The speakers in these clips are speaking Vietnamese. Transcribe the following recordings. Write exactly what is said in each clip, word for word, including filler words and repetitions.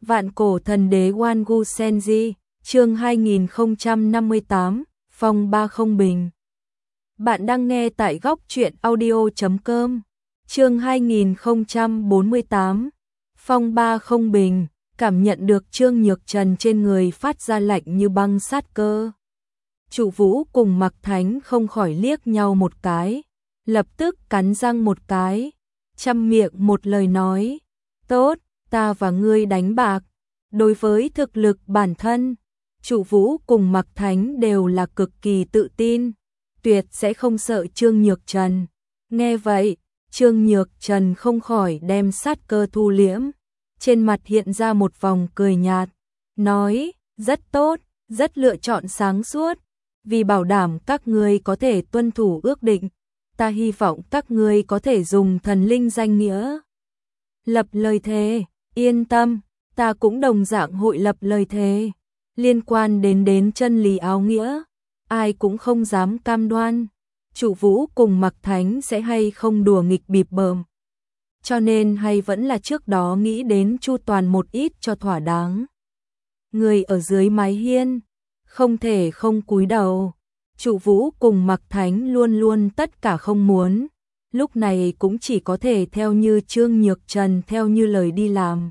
Vạn cổ thần đế Wangu Senji, chương hai nghìn không trăm năm mươi tám, phong ba không bình. Bạn đang nghe tại góc truyện audio chấm com, chương hai nghìn không trăm bốn mươi tám, phong ba không bình, cảm nhận được Trương Nhược Trần trên người phát ra lạnh như băng sát cơ. Trụ Vũ cùng Mạc Thánh không khỏi liếc nhau một cái, lập tức cắn răng một cái, chăm miệng một lời nói, tốt, ta và ngươi đánh bạc. Đối với thực lực bản thân, Trụ Vũ cùng Mạc Thánh đều là cực kỳ tự tin, tuyệt sẽ không sợ Trương Nhược Trần. Nghe vậy, Trương Nhược Trần không khỏi đem sát cơ thu liễm, trên mặt hiện ra một vòng cười nhạt, nói, rất tốt, rất lựa chọn sáng suốt, vì bảo đảm các ngươi có thể tuân thủ ước định, ta hy vọng các ngươi có thể dùng thần linh danh nghĩa lập lời thề. Yên tâm, ta cũng đồng dạng hội lập lời thề. Liên quan đến đến chân lý áo nghĩa, ai cũng không dám cam đoan Trụ Vũ cùng Mạc Thánh sẽ hay không đùa nghịch bịp bợm. Cho nên hay vẫn là trước đó nghĩ đến chu toàn một ít cho thỏa đáng. Người ở dưới mái hiên, không thể không cúi đầu. Trụ Vũ cùng Mạc Thánh luôn luôn tất cả không muốn, lúc này cũng chỉ có thể theo như Trương Nhược Trần theo như lời đi làm.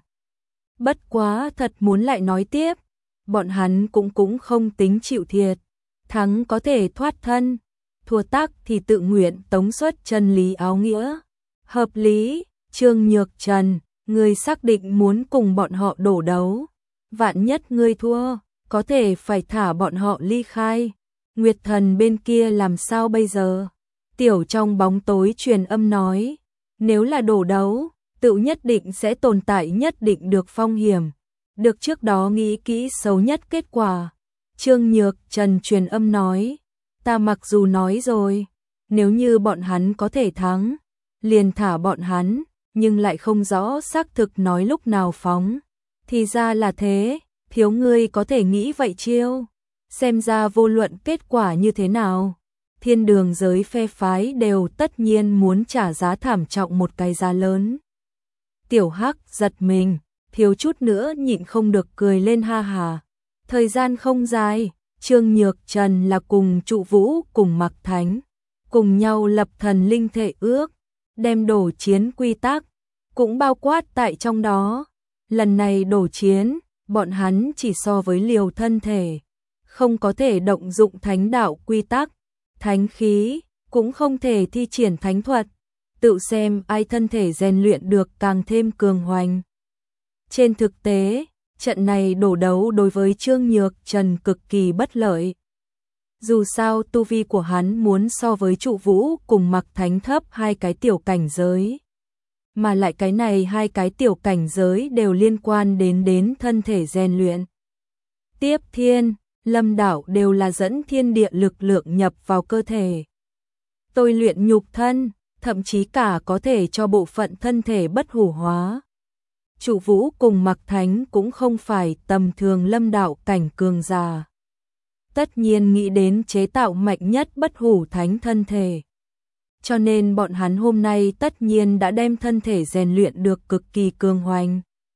Bất quá thật muốn lại nói tiếp, bọn hắn cũng cũng không tính chịu thiệt, thắng có thể thoát thân, thua tắc thì tự nguyện tống xuất chân lý áo nghĩa. Hợp lý, Trương Nhược Trần, ngươi xác định muốn cùng bọn họ đổ đấu, vạn nhất ngươi thua, có thể phải thả bọn họ ly khai. Nguyệt Thần bên kia làm sao bây giờ? Tiểu trong bóng tối truyền âm nói, nếu là đổ đấu, tự nhất định sẽ tồn tại nhất định được phong hiểm, được trước đó nghĩ kỹ xấu nhất kết quả. Trương Nhược Trần truyền âm nói, ta mặc dù nói rồi, nếu như bọn hắn có thể thắng, liền thả bọn hắn, nhưng lại không rõ xác thực nói lúc nào phóng. Thì ra là thế, thiếu ngươi có thể nghĩ vậy chiêu. Xem ra vô luận kết quả như thế nào, thiên đường giới phe phái đều tất nhiên muốn trả giá thảm trọng một cái giá lớn. Tiểu Hắc giật mình, thiếu chút nữa nhịn không được cười lên ha hà. Thời gian không dài, Trương Nhược Trần là cùng Trụ Vũ cùng Mạc Thánh, cùng nhau lập thần linh thể ước, đem đổ chiến quy tắc, cũng bao quát tại trong đó. Lần này đổ chiến, bọn hắn chỉ so với liều thân thể, không có thể động dụng thánh đạo quy tắc, thánh khí, cũng không thể thi triển thánh thuật, tự xem ai thân thể rèn luyện được càng thêm cường hoành. Trên thực tế, trận này đổ đấu đối với Trương Nhược Trần cực kỳ bất lợi. Dù sao tu vi của hắn muốn so với Trụ Vũ cùng Mạc Thánh thấp hai cái tiểu cảnh giới. Mà lại cái này hai cái tiểu cảnh giới đều liên quan đến đến thân thể rèn luyện. Tiếp thiên, lâm đạo đều là dẫn thiên địa lực lượng nhập vào cơ thể, tôi luyện nhục thân, thậm chí cả có thể cho bộ phận thân thể bất hủ hóa. Trụ Vũ cùng Mạc Thánh cũng không phải tầm thường lâm đạo cảnh cường giả, tất nhiên nghĩ đến chế tạo mạnh nhất bất hủ thánh thân thể. Cho nên bọn hắn hôm nay tất nhiên đã đem thân thể rèn luyện được cực kỳ cường hoành.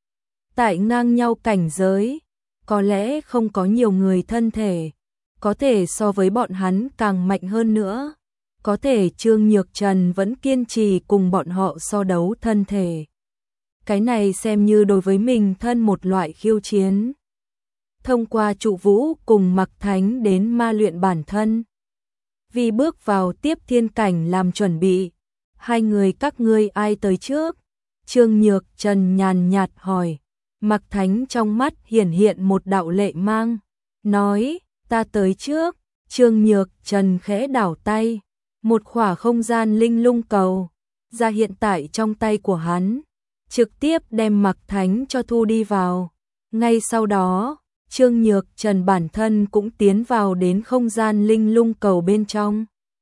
Tại ngang nhau cảnh giới, có lẽ không có nhiều người thân thể có thể so với bọn hắn càng mạnh hơn nữa. Có thể Trương Nhược Trần vẫn kiên trì cùng bọn họ so đấu thân thể. Cái này xem như đối với mình thân một loại khiêu chiến. Thông qua Trụ Vũ cùng Mạc Thánh đến ma luyện bản thân, vì bước vào tiếp thiên cảnh làm chuẩn bị. Hai người các ngươi ai tới trước? Trương Nhược Trần nhàn nhạt hỏi. Mạc Thánh trong mắt hiển hiện một đạo lệ mang, nói, ta tới trước. Trương Nhược Trần khẽ đảo tay, một khỏa không gian linh lung cầu ra hiện tại trong tay của hắn, trực tiếp đem Mạc Thánh cho thu đi vào. Ngay sau đó, Trương Nhược Trần bản thân cũng tiến vào đến không gian linh lung cầu bên trong.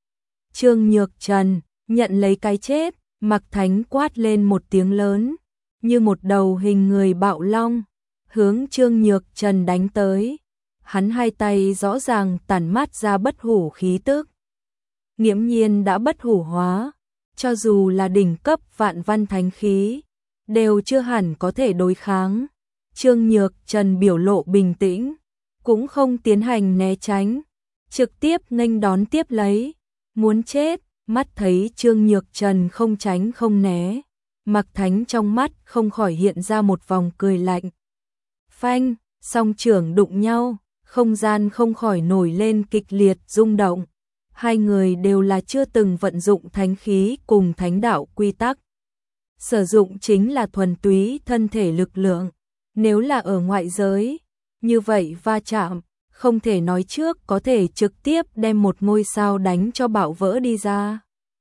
Trương Nhược Trần nhận lấy cái chết, Mạc Thánh quát lên một tiếng lớn, như một đầu hình người bạo long, hướng Trương Nhược Trần đánh tới. Hắn hai tay rõ ràng tản mát ra bất hủ khí tức. Nghiễm nhiên đã bất hủ hóa, cho dù là đỉnh cấp vạn văn thánh khí, đều chưa hẳn có thể đối kháng. Trương Nhược Trần biểu lộ bình tĩnh, cũng không tiến hành né tránh, trực tiếp nghênh đón tiếp lấy, muốn chết. Mắt thấy Trương Nhược Trần không tránh không né, Mạc Thánh trong mắt không khỏi hiện ra một vòng cười lạnh. Phanh, song trưởng đụng nhau, không gian không khỏi nổi lên kịch liệt rung động. Hai người đều là chưa từng vận dụng thánh khí cùng thánh đạo quy tắc. Sử dụng chính là thuần túy thân thể lực lượng. Nếu là ở ngoại giới, như vậy va chạm, không thể nói trước có thể trực tiếp đem một ngôi sao đánh cho bạo vỡ đi ra.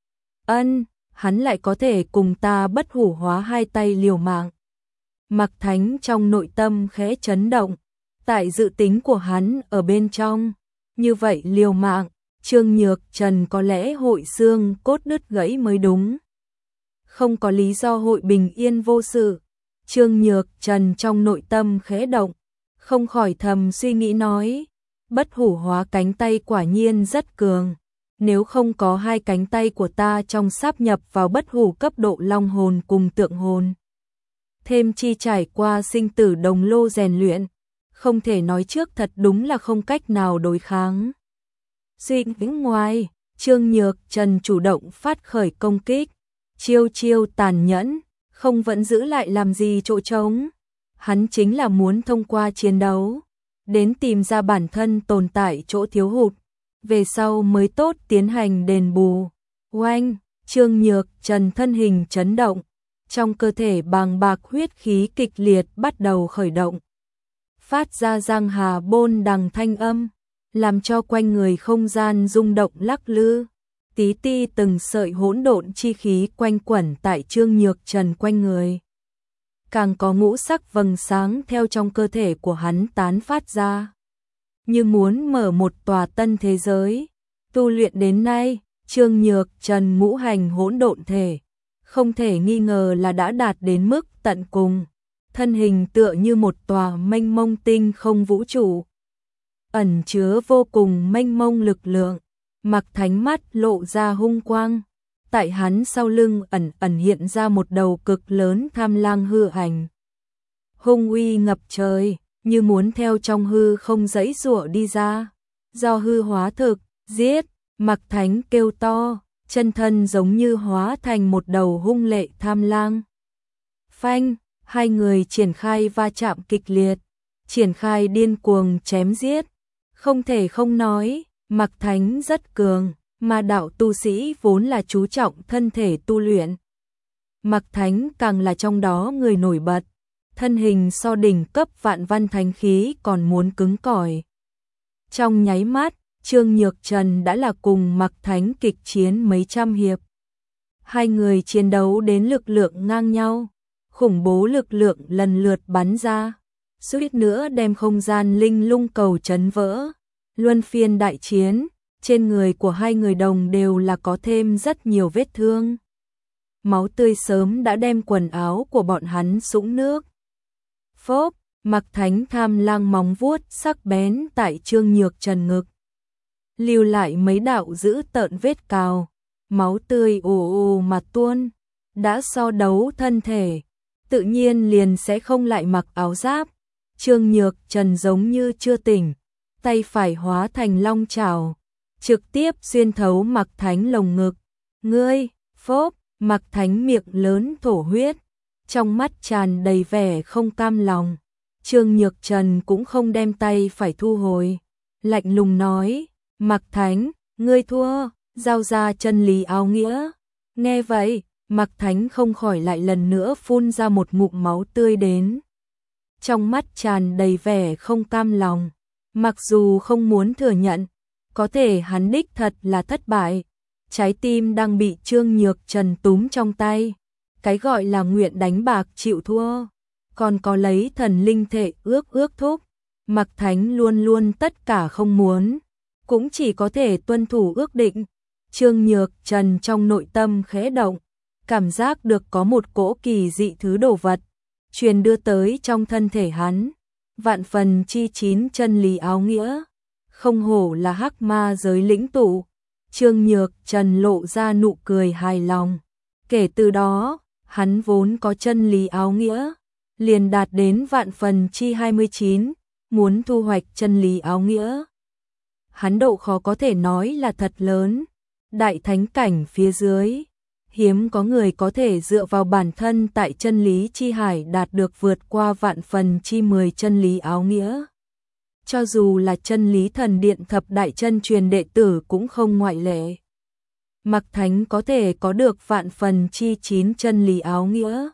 Ân, hắn lại có thể cùng ta bất hủ hóa hai tay liều mạng. Mạc Thánh trong nội tâm khẽ chấn động, tại dự tính của hắn ở bên trong, như vậy liều mạng, Trương Nhược Trần có lẽ hội xương cốt đứt gãy mới đúng. Không có lý do hội bình yên vô sự. Trương Nhược Trần trong nội tâm khẽ động, không khỏi thầm suy nghĩ nói, bất hủ hóa cánh tay quả nhiên rất cường. Nếu không có hai cánh tay của ta trong sáp nhập vào bất hủ cấp độ long hồn cùng tượng hồn, thêm chi trải qua sinh tử đồng lô rèn luyện, không thể nói trước thật đúng là không cách nào đối kháng. Suy nghĩ ngoài, Trương Nhược Trần chủ động phát khởi công kích, chiêu chiêu tàn nhẫn, không vẫn giữ lại làm gì chỗ trống. Hắn chính là muốn thông qua chiến đấu, đến tìm ra bản thân tồn tại chỗ thiếu hụt, về sau mới tốt tiến hành đền bù. Oanh, Trương Nhược Trần thân hình chấn động, trong cơ thể bàng bạc huyết khí kịch liệt bắt đầu khởi động, phát ra giang hà bôn đằng thanh âm, làm cho quanh người không gian rung động lắc lư. Tí ti từng sợi hỗn độn chi khí quanh quẩn tại Trương Nhược Trần quanh người. Càng có ngũ sắc vầng sáng theo trong cơ thể của hắn tán phát ra, như muốn mở một tòa tân thế giới. Tu luyện đến nay, Trương Nhược Trần ngũ hành hỗn độn thể, không thể nghi ngờ là đã đạt đến mức tận cùng. Thân hình tựa như một tòa mênh mông tinh không vũ trụ, ẩn chứa vô cùng mênh mông lực lượng. Mạc Thánh mắt lộ ra hung quang, tại hắn sau lưng ẩn ẩn hiện ra một đầu cực lớn tham lang hư ảnh. Hung uy ngập trời, như muốn theo trong hư không giãy giụa đi ra. Do hư hóa thực, giết, Mạc Thánh kêu to, chân thân giống như hóa thành một đầu hung lệ tham lang. Phanh, hai người triển khai va chạm kịch liệt, triển khai điên cuồng chém giết. Không thể không nói, Mạc Thánh rất cường, mà đạo tu sĩ vốn là chú trọng thân thể tu luyện. Mạc Thánh càng là trong đó người nổi bật, thân hình so đỉnh cấp vạn văn thánh khí còn muốn cứng cỏi. Trong nháy mắt, Trương Nhược Trần đã là cùng Mạc Thánh kịch chiến mấy trăm hiệp. Hai người chiến đấu đến lực lượng ngang nhau, khủng bố lực lượng lần lượt bắn ra, suýt nữa đem không gian linh lung cầu chấn vỡ. Luân phiên đại chiến, trên người của hai người đồng đều là có thêm rất nhiều vết thương. Máu tươi sớm đã đem quần áo của bọn hắn sũng nước. Phốp, Mạc Thánh tham lang móng vuốt sắc bén tại Trương Nhược Trần ngực, lưu lại mấy đạo dữ tợn vết cào, máu tươi ồ ồ mà tuôn. Đã so đấu thân thể, tự nhiên liền sẽ không lại mặc áo giáp. Trương Nhược Trần giống như chưa tỉnh, tay phải hóa thành long chảo, trực tiếp xuyên thấu Mạc Thánh lồng ngực. Ngươi, phốp, Mạc Thánh miệng lớn thổ huyết, trong mắt tràn đầy vẻ không cam lòng. Trương Nhược Trần cũng không đem tay phải thu hồi, lạnh lùng nói, Mạc Thánh, ngươi thua, giao ra chân lý áo nghĩa. Nghe vậy, Mạc Thánh không khỏi lại lần nữa phun ra một ngụm máu tươi đến, trong mắt tràn đầy vẻ không cam lòng. Mặc dù không muốn thừa nhận, có thể hắn đích thật là thất bại. Trái tim đang bị Trương Nhược Trần túm trong tay. Cái gọi là nguyện đánh bạc chịu thua, còn có lấy thần linh thể ước ước thúc. Mạc Thánh luôn luôn tất cả không muốn, cũng chỉ có thể tuân thủ ước định. Trương Nhược Trần trong nội tâm khẽ động, cảm giác được có một cỗ kỳ dị thứ đồ vật truyền đưa tới trong thân thể hắn. Vạn phần chi chín chân lý áo nghĩa, không hổ là hắc ma giới lĩnh tụ. Trương Nhược Trần lộ ra nụ cười hài lòng. Kể từ đó, hắn vốn có chân lý áo nghĩa, liền đạt đến vạn phần chi hai mươi chín, muốn thu hoạch chân lý áo nghĩa. Hắn độ khó có thể nói là thật lớn, đại thánh cảnh phía dưới, hiếm có người có thể dựa vào bản thân tại chân lý chi hải đạt được vượt qua vạn phần chi mười chân lý áo nghĩa. Cho dù là chân lý thần điện thập đại chân truyền đệ tử cũng không ngoại lệ. Mặc Thánh có thể có được vạn phần chi chín chân lý áo nghĩa.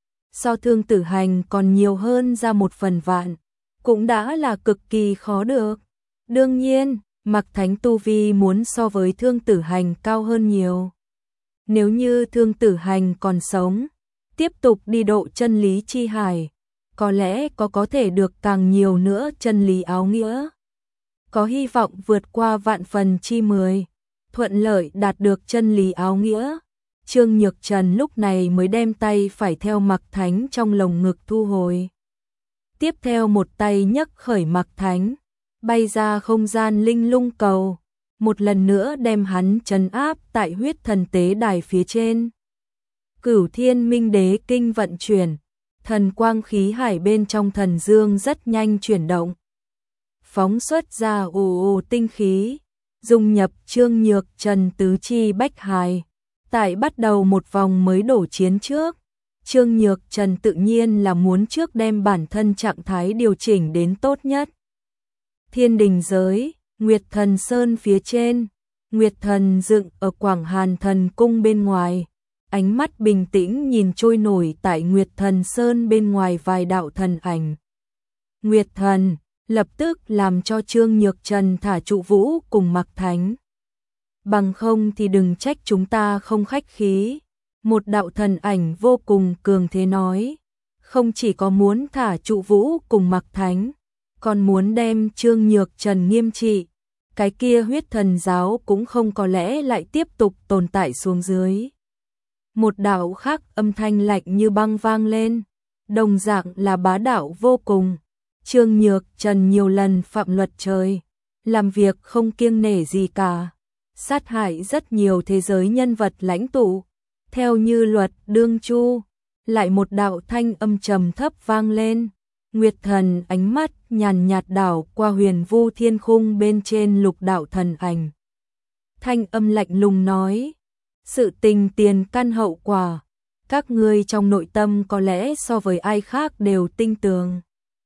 So Thương Tử Hành còn nhiều hơn ra một phần vạn, cũng đã là cực kỳ khó được. Đương nhiên, Mặc Thánh tu vi muốn so với Thương Tử Hành cao hơn nhiều. Nếu như Thương Tử Hành còn sống, tiếp tục đi độ chân lý chi hải, có lẽ có có thể được càng nhiều nữa chân lý áo nghĩa. Có hy vọng vượt qua vạn phần chi mười, thuận lợi đạt được chân lý áo nghĩa. Trương Nhược Trần lúc này mới đem tay phải theo Mặc Thánh trong lồng ngực thu hồi. Tiếp theo một tay nhấc khởi Mặc Thánh, bay ra không gian linh lung cầu, một lần nữa đem hắn trấn áp tại huyết thần tế đài phía trên. Cửu Thiên Minh Đế kinh vận chuyển, thần quang khí hải bên trong thần dương rất nhanh chuyển động. Phóng xuất ra ồ ồ tinh khí, dung nhập Trương Nhược Trần tứ chi bách hài. Tại bắt đầu một vòng mới đổ chiến trước, Trương Nhược Trần tự nhiên là muốn trước đem bản thân trạng thái điều chỉnh đến tốt nhất. Thiên đình giới, Nguyệt Thần Sơn phía trên, Nguyệt Thần dựng ở Quảng Hàn Thần Cung bên ngoài, ánh mắt bình tĩnh nhìn trôi nổi tại Nguyệt Thần Sơn bên ngoài vài đạo thần ảnh. Nguyệt Thần lập tức làm cho Trương Nhược Trần thả trụ vũ cùng Mặc Thánh. Bằng không thì đừng trách chúng ta không khách khí. Một đạo thần ảnh vô cùng cường thế nói, không chỉ có muốn thả trụ vũ cùng Mặc Thánh, còn muốn đem Trương Nhược Trần nghiêm trị. Cái kia huyết thần giáo cũng không có lẽ lại tiếp tục tồn tại xuống dưới. Một đạo khác âm thanh lạnh như băng vang lên, đồng dạng là bá đạo vô cùng. Trương Nhược Trần nhiều lần phạm luật trời, làm việc không kiêng nể gì cả, sát hại rất nhiều thế giới nhân vật lãnh tụ, theo như luật đương chu. Lại một đạo thanh âm trầm thấp vang lên, Nguyệt Thần ánh mắt nhàn nhạt đảo qua huyền vu thiên khung bên trên lục đạo thần ảnh. Thanh âm lạnh lùng nói, sự tình tiền căn hậu quả, các ngươi trong nội tâm có lẽ so với ai khác đều tinh tường.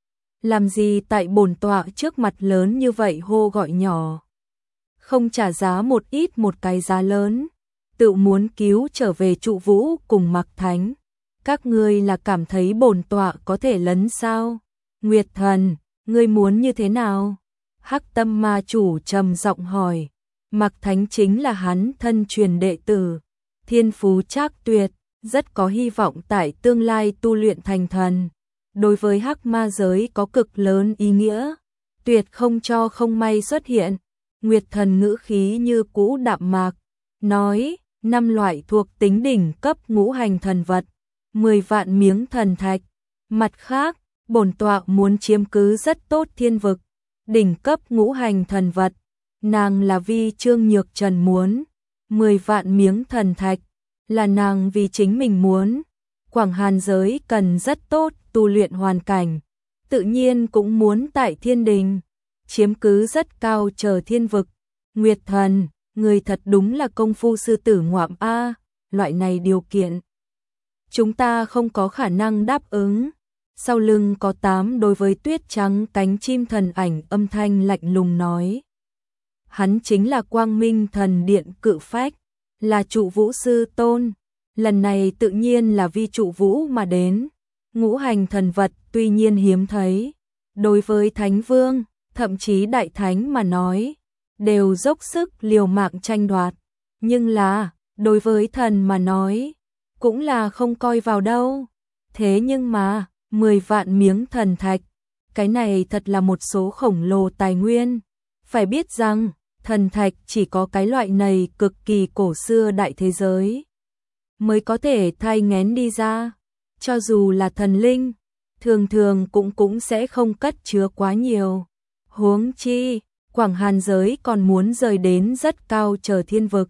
Làm gì tại bổn tọa trước mặt lớn như vậy hô gọi nhỏ, không trả giá một ít một cái giá lớn, tự muốn cứu trở về trụ vũ cùng Mặc Thánh. Các ngươi là cảm thấy bổn tọa có thể lấn sao? Nguyệt Thần, ngươi muốn như thế nào? Hắc Tâm Ma chủ trầm giọng hỏi. Mặc Thánh chính là hắn thân truyền đệ tử, thiên phú trác tuyệt, rất có hy vọng tại tương lai tu luyện thành thần. Đối với Hắc Ma giới có cực lớn ý nghĩa, tuyệt không cho không may xuất hiện. Nguyệt Thần ngữ khí như cũ đạm mạc, nói, năm loại thuộc tính đỉnh cấp ngũ hành thần vật, mười vạn miếng thần thạch. Mặt khác, bổn tọa muốn chiếm cứ rất tốt thiên vực, đỉnh cấp ngũ hành thần vật. Nàng là vì Trương Nhược Trần muốn, mười vạn miếng thần thạch là nàng vì chính mình muốn. Quảng Hàn giới cần rất tốt tu luyện hoàn cảnh, tự nhiên cũng muốn tại thiên đình chiếm cứ rất cao chờ thiên vực. Nguyệt Thần, người thật đúng là công phu sư tử ngoạm a, loại này điều kiện chúng ta không có khả năng đáp ứng. Sau lưng có tám đối với tuyết trắng cánh chim thần ảnh âm thanh lạnh lùng nói. Hắn chính là Quang Minh Thần Điện Cự Phách, là trụ vũ sư tôn, lần này tự nhiên là vì trụ vũ mà đến. Ngũ hành thần vật tuy nhiên hiếm thấy, đối với Thánh Vương, thậm chí Đại Thánh mà nói, đều dốc sức liều mạng tranh đoạt, nhưng là, đối với thần mà nói, cũng là không coi vào đâu. Thế nhưng mà, mười vạn miếng thần thạch, cái này thật là một số khổng lồ tài nguyên. Phải biết rằng, thần thạch chỉ có cái loại này cực kỳ cổ xưa đại thế giới mới có thể thai nghén đi ra. Cho dù là thần linh, thường thường cũng cũng sẽ không cất chứa quá nhiều. Huống chi, Quảng Hàn giới còn muốn rời đến rất cao chờ thiên vực.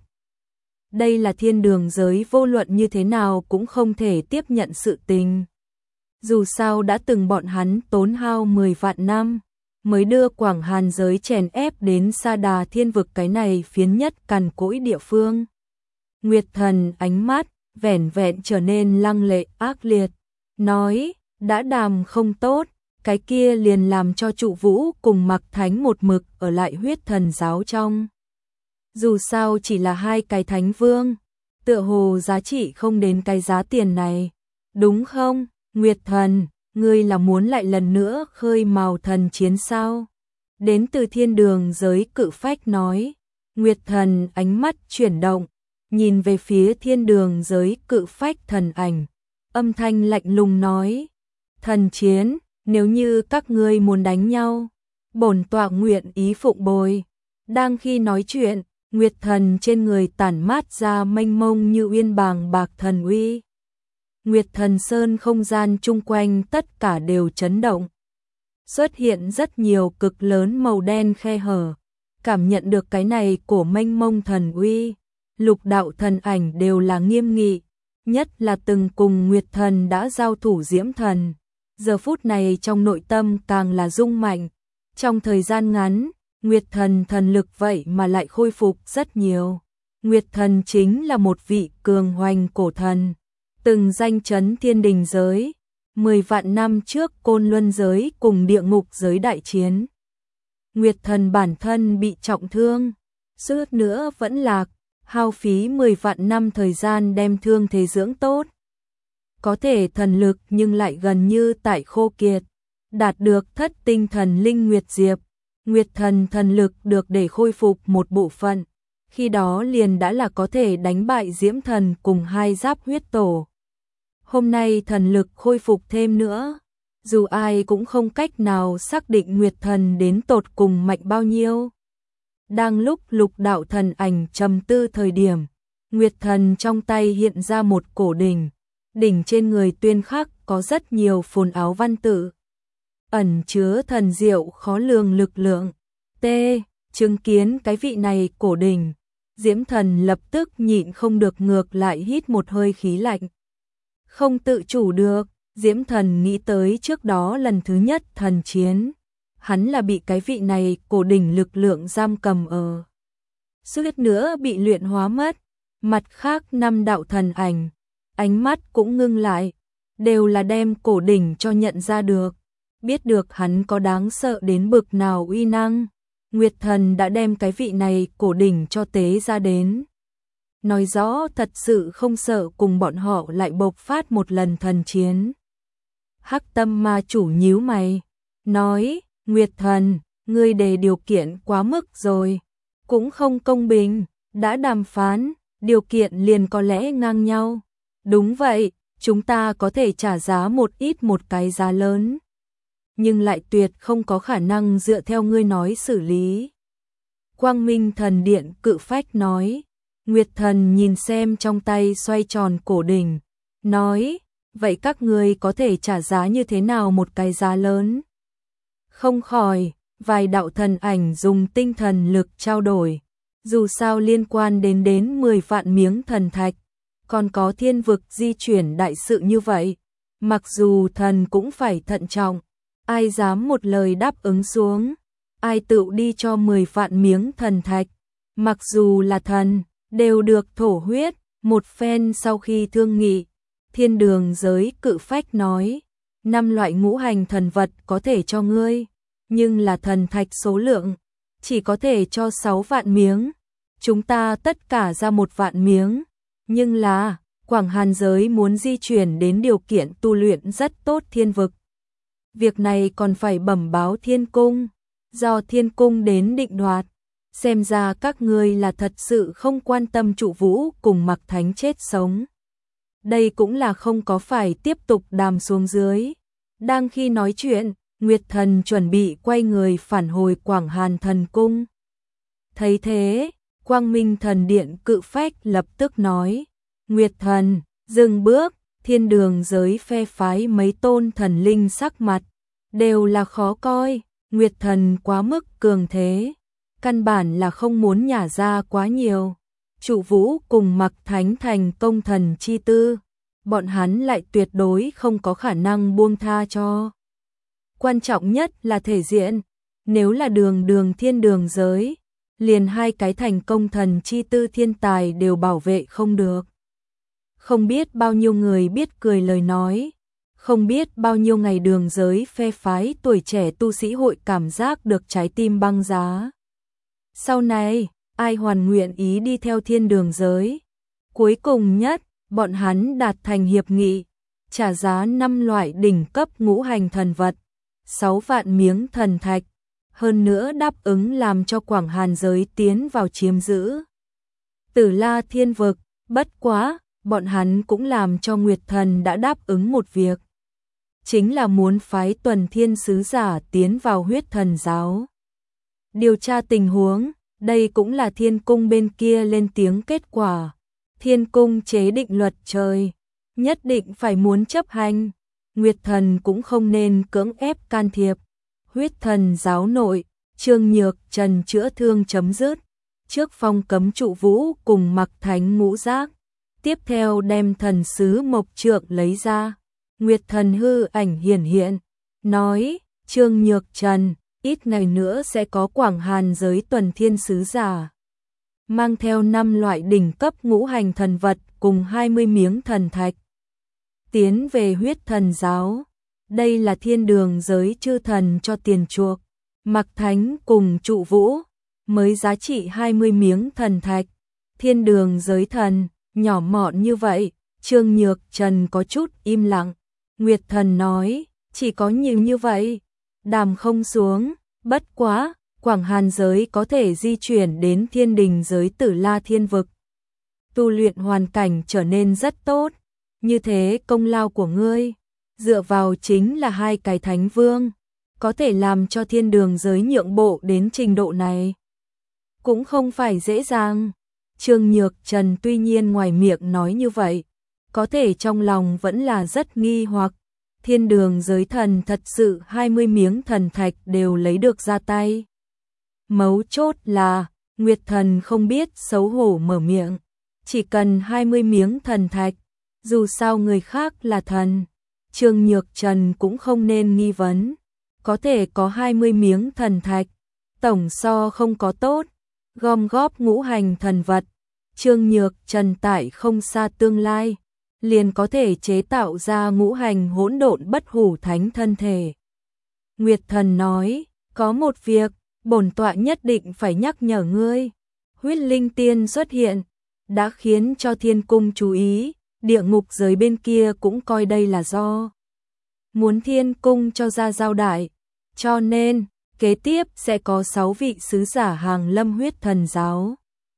Đây là thiên đường giới vô luận như thế nào cũng không thể tiếp nhận sự tình. Dù sao đã từng bọn hắn tốn hao mười vạn năm, mới đưa Quảng Hàn giới chèn ép đến Sa Đà Thiên Vực cái này phiến nhất cằn cỗi địa phương. Nguyệt Thần ánh mắt, vẻn vẹn trở nên lăng lệ ác liệt, nói, đã đàm không tốt, cái kia liền làm cho Trụ Vũ cùng Mạc Thánh một mực ở lại huyết thần giáo trong. Dù sao chỉ là hai cái thánh vương, tựa hồ giá trị không đến cái giá tiền này, đúng không? Nguyệt Thần, ngươi là muốn lại lần nữa khơi mào thần chiến sao? Đến từ thiên đường giới cự phách nói. Nguyệt Thần ánh mắt chuyển động, nhìn về phía thiên đường giới cự phách thần ảnh, âm thanh lạnh lùng nói, thần chiến, nếu như các ngươi muốn đánh nhau, bổn tọa nguyện ý phụng bồi. Đang khi nói chuyện, Nguyệt Thần trên người tản mát ra mênh mông như uyên bàng bạc thần uy. Nguyệt Thần Sơn không gian chung quanh tất cả đều chấn động. Xuất hiện rất nhiều cực lớn màu đen khe hở. Cảm nhận được cái này của mênh mông thần uy, lục đạo thần ảnh đều là nghiêm nghị, nhất là từng cùng Nguyệt Thần đã giao thủ Diễm Thần. Giờ phút này trong nội tâm càng là rung mạnh. Trong thời gian ngắn, Nguyệt Thần thần lực vậy mà lại khôi phục rất nhiều. Nguyệt Thần chính là một vị cường hoành cổ thần, từng danh chấn thiên đình giới, mười vạn năm trước Côn Luân giới cùng địa ngục giới đại chiến. Nguyệt Thần bản thân bị trọng thương, suốt nữa vẫn lạc, hao phí mười vạn năm thời gian đem thương thế dưỡng tốt. Có thể thần lực nhưng lại gần như tại khô kiệt, đạt được thất tinh thần linh Nguyệt Diệp. Nguyệt Thần thần lực được để khôi phục một bộ phận, khi đó liền đã là có thể đánh bại Diễm Thần cùng hai giáp huyết tổ. Hôm nay thần lực khôi phục thêm nữa, dù ai cũng không cách nào xác định Nguyệt Thần đến tột cùng mạnh bao nhiêu. Đang lúc lục đạo thần ảnh trầm tư thời điểm, Nguyệt Thần trong tay hiện ra một cổ đỉnh, đỉnh trên người tuyên khắc có rất nhiều phồn áo văn tự, ẩn chứa thần diệu khó lường lực lượng. T. Chứng kiến cái vị này cổ đỉnh, Diễm Thần lập tức nhịn không được ngược lại hít một hơi khí lạnh. Không tự chủ được, Diễm Thần nghĩ tới trước đó lần thứ nhất thần chiến, hắn là bị cái vị này cổ đỉnh lực lượng giam cầm ở. Suýt nữa bị luyện hóa mất. Mặt khác năm đạo thần ảnh, ánh mắt cũng ngưng lại, đều là đem cổ đỉnh cho nhận ra được, biết được hắn có đáng sợ đến bực nào uy năng. Nguyệt Thần đã đem cái vị này cổ đỉnh cho tế ra đến, nói rõ thật sự không sợ cùng bọn họ lại bộc phát một lần thần chiến. Hắc Tâm Ma chủ nhíu mày, nói, Nguyệt Thần, ngươi đề điều kiện quá mức rồi, cũng không công bình, đã đàm phán, điều kiện liền có lẽ ngang nhau. Đúng vậy, chúng ta có thể trả giá một ít một cái giá lớn, nhưng lại tuyệt không có khả năng dựa theo ngươi nói xử lý. Quang Minh Thần Điện cự phách nói. Nguyệt Thần nhìn xem trong tay xoay tròn cổ đỉnh, nói, vậy các ngươi có thể trả giá như thế nào một cái giá lớn? Không khỏi, vài đạo thần ảnh dùng tinh thần lực trao đổi, dù sao liên quan đến đến mười vạn miếng thần thạch, còn có thiên vực di chuyển đại sự như vậy, mặc dù thần cũng phải thận trọng, ai dám một lời đáp ứng xuống, ai tự đi cho mười vạn miếng thần thạch, mặc dù là thần, đều được thổ huyết. Một phen sau khi thương nghị, thiên đường giới cự phách nói, năm loại ngũ hành thần vật có thể cho ngươi, nhưng là thần thạch số lượng, chỉ có thể cho sáu vạn miếng, chúng ta tất cả ra một vạn miếng, nhưng là, Quảng Hàn giới muốn di chuyển đến điều kiện tu luyện rất tốt thiên vực. Việc này còn phải bẩm báo thiên cung, do thiên cung đến định đoạt. Xem ra các ngươi là thật sự không quan tâm Trụ Vũ cùng Mạc Thánh chết sống. Đây cũng là không có phải tiếp tục đàm xuống dưới. Đang khi nói chuyện, Nguyệt Thần chuẩn bị quay người phản hồi Quảng Hàn thần cung. Thấy thế, Quang Minh Thần Điện cự phách lập tức nói, Nguyệt Thần, dừng bước. Thiên đường giới phe phái mấy tôn thần linh sắc mặt, đều là khó coi. Nguyệt Thần quá mức cường thế, căn bản là không muốn nhả ra quá nhiều. Trụ Vũ cùng Mạc Thánh thành công thần chi tư, bọn hắn lại tuyệt đối không có khả năng buông tha cho. Quan trọng nhất là thể diện, nếu là đường đường thiên đường giới, liền hai cái thành công thần chi tư thiên tài đều bảo vệ không được. Không biết bao nhiêu người biết cười lời nói, không biết bao nhiêu ngày đường giới phe phái tuổi trẻ tu sĩ hội cảm giác được trái tim băng giá. Sau này, ai hoàn nguyện ý đi theo thiên đường giới? Cuối cùng nhất, bọn hắn đạt thành hiệp nghị, trả giá năm loại đỉnh cấp ngũ hành thần vật, sáu vạn miếng thần thạch, hơn nữa đáp ứng làm cho Quảng Hàn giới tiến vào chiếm giữ Tử La Thiên vực, bất quá, bọn hắn cũng làm cho Nguyệt Thần đã đáp ứng một việc, chính là muốn phái tuần thiên sứ giả tiến vào huyết thần giáo. Điều tra tình huống, đây cũng là thiên cung bên kia lên tiếng kết quả. Thiên cung chế định luật trời, nhất định phải muốn chấp hành, Nguyệt Thần cũng không nên cưỡng ép can thiệp. Huyết thần giáo nội, Trương Nhược Trần chữa thương chấm dứt, trước phong cấm trụ vũ cùng mặc thánh ngũ giác, tiếp theo đem thần sứ mộc trượng lấy ra. Nguyệt Thần hư ảnh hiển hiện, nói, Trương Nhược Trần, ít ngày nữa sẽ có Quảng Hàn giới tuần thiên sứ giả, mang theo năm loại đỉnh cấp ngũ hành thần vật cùng hai mươi miếng thần thạch, tiến về huyết thần giáo. Đây là thiên đường giới chư thần cho tiền chuộc, mặc thánh cùng trụ vũ, mới giá trị hai mươi miếng thần thạch. Thiên đường giới thần, nhỏ mọn như vậy, Trương Nhược Trần có chút im lặng. Nguyệt Thần nói, chỉ có nhiều như vậy, đàm không xuống, bất quá, Quảng Hàn giới có thể di chuyển đến thiên đình giới Tử La Thiên vực. Tu luyện hoàn cảnh trở nên rất tốt, như thế công lao của ngươi, dựa vào chính là hai cái thánh vương, có thể làm cho thiên đường giới nhượng bộ đến trình độ này. Cũng không phải dễ dàng. Trương Nhược Trần tuy nhiên ngoài miệng nói như vậy, có thể trong lòng vẫn là rất nghi hoặc, thiên đường giới thần thật sự hai mươi miếng thần thạch đều lấy được ra tay. Mấu chốt là, Nguyệt Thần không biết xấu hổ mở miệng, chỉ cần hai mươi miếng thần thạch, dù sao người khác là thần, Trương Nhược Trần cũng không nên nghi vấn, có thể có hai mươi miếng thần thạch, tổng so không có tốt, gom góp ngũ hành thần vật, Trương Nhược Trần tại không xa tương lai, liền có thể chế tạo ra ngũ hành hỗn độn bất hủ thánh thân thể. Nguyệt Thần nói, có một việc, bổn tọa nhất định phải nhắc nhở ngươi. Huyết linh tiên xuất hiện, đã khiến cho thiên cung chú ý, địa ngục giới bên kia cũng coi đây là do muốn thiên cung cho ra giao đại, cho nên, kế tiếp sẽ có sáu vị sứ giả hàng lâm huyết thần giáo.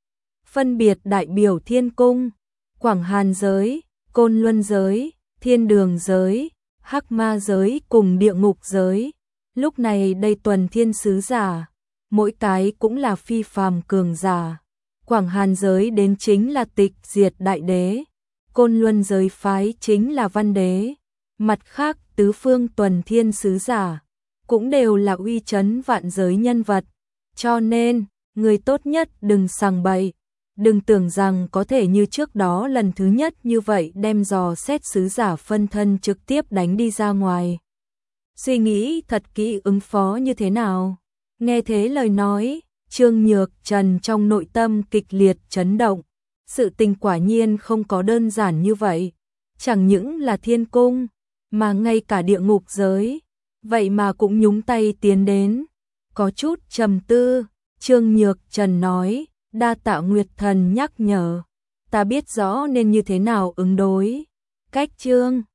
Phân biệt đại biểu thiên cung, Quảng Hàn giới, Côn Luân giới, Thiên Đường giới, Hắc Ma giới cùng địa ngục giới. Lúc này đây tuần thiên sứ giả, mỗi cái cũng là phi phàm cường giả. Quảng Hàn giới đến chính là tịch diệt đại đế, Côn Luân giới phái chính là văn đế. Mặt khác tứ phương tuần thiên sứ giả, cũng đều là uy chấn vạn giới nhân vật. Cho nên, người tốt nhất đừng sằng bậy. Đừng tưởng rằng có thể như trước đó lần thứ nhất như vậy đem dò xét sứ giả phân thân trực tiếp đánh đi ra ngoài. Suy nghĩ thật kỹ ứng phó như thế nào. Nghe thế lời nói, Trương Nhược Trần trong nội tâm kịch liệt chấn động. Sự tình quả nhiên không có đơn giản như vậy. Chẳng những là thiên cung, mà ngay cả địa ngục giới, vậy mà cũng nhúng tay tiến đến. Có chút trầm tư, Trương Nhược Trần nói, đa tạ Nguyệt Thần nhắc nhở, ta biết rõ nên như thế nào ứng đối. Cách chương